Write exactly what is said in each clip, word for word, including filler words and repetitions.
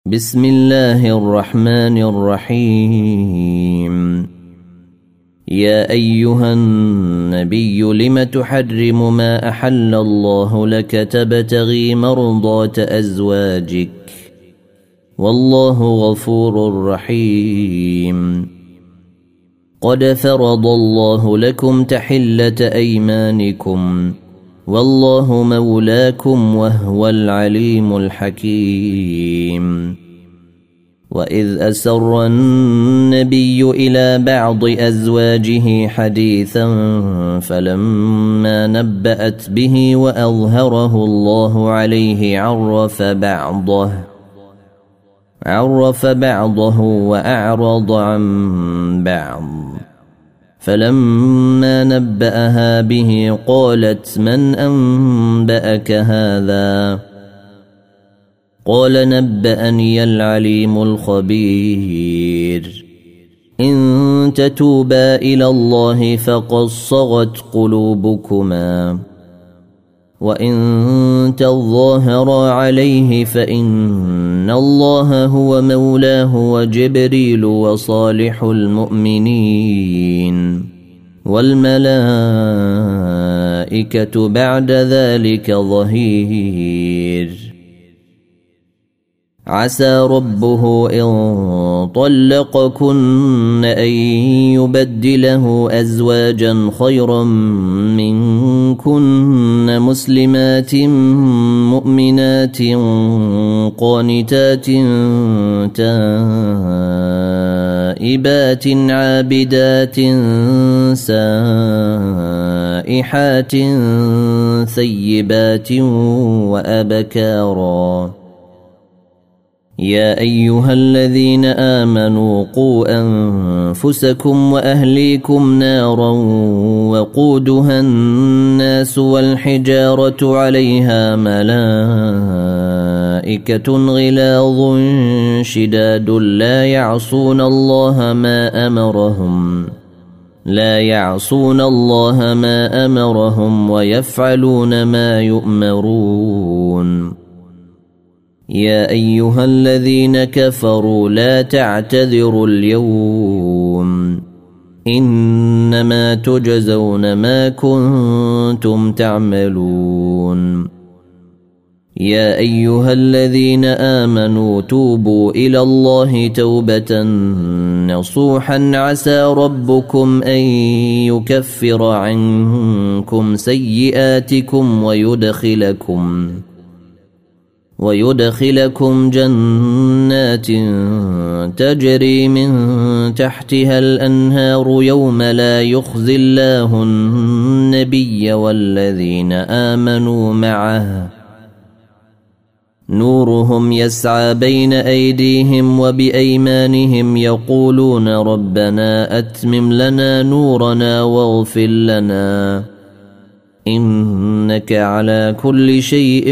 بسم الله الرحمن الرحيم. يا أيها النبي لم تحرم ما أحل الله لك تبتغي مرضات أزواجك والله غفور رحيم. قد فرض الله لكم تحلة أيمانكم والله مولاكم وهو العليم الحكيم. وإذ أسر النبي إلى بعض أزواجه حديثا فلما نبأت به وأظهره الله عليه عرف بعضه عرف بعضه وأعرض عن بعض. فلما نبأها به قالت من أنبأك هذا؟ قال نبأني العليم الخبير. إن تتوبا إلى الله فقد صغت قلوبكما وإن تظاهرا عليه فإن الله هو مولاه وجبريل وصالح المؤمنين والملائكة بعد ذلك ظهير. عسى ربه إن طلقكن أن يبدله أزواجا خيرا منكن مسلمات مؤمنات قانتات تائبات عابدات سائحات ثيبات وأبكارا. يا أيها الذين آمنوا قوا أنفسكم وأهليكم نارا وقودها الناس والحجارة عليها ملائكة غلاظ شداد لا يعصون الله ما أمرهم لا يعصون الله ما أمرهم ويفعلون ما يؤمرون. يا أيها الذين كفروا لا تعتذروا اليوم إنما تجزون ما كنتم تعملون. يا أيها الذين آمنوا توبوا إلى الله توبة نصوحا عسى ربكم أن يكفر عنكم سيئاتكم ويدخلكم ويدخلكم جنات تجري من تحتها الأنهار يوم لا يخزي الله النبي والذين آمنوا معه نورهم يسعى بين أيديهم وبأيمانهم يقولون ربنا أتمم لنا نورنا واغفر لنا إنك على كل شيء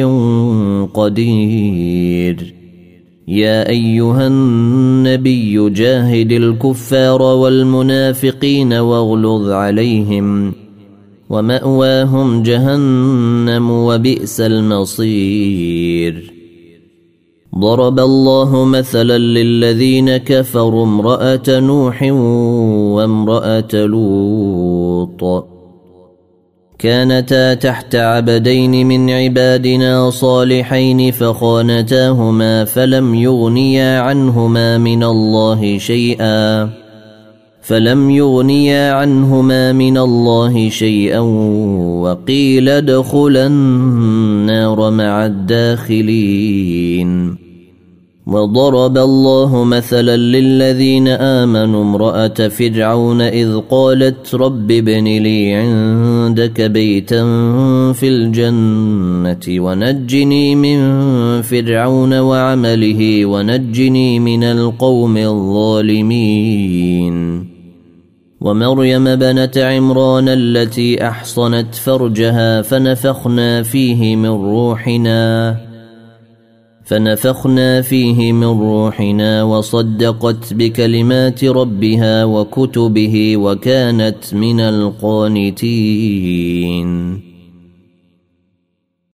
قدير. يا أيها النبي جاهد الكفار والمنافقين واغلظ عليهم ومأواهم جهنم وبئس المصير. ضرب الله مثلا للذين كفروا امرأة نوح وامرأة لوط كانتا تحت عبدين من عبادنا صالحين فخانتاهما فلم يغنيا عنهما من الله شيئا فلم يغنيا عنهما من الله شيئا وقيل ادخلا النار مع الداخلين. وضرب الله مثلا للذين آمنوا امرأة فرعون إذ قالت رب ابن لي عندك بيتا في الجنة ونجني من فرعون وعمله ونجني من القوم الظالمين. ومريم بنت عمران التي أحصنت فرجها فنفخنا فيه من روحنا فنفخنا فيه من روحنا وصدقت بكلمات ربها وكتبه وكانت من القانتين.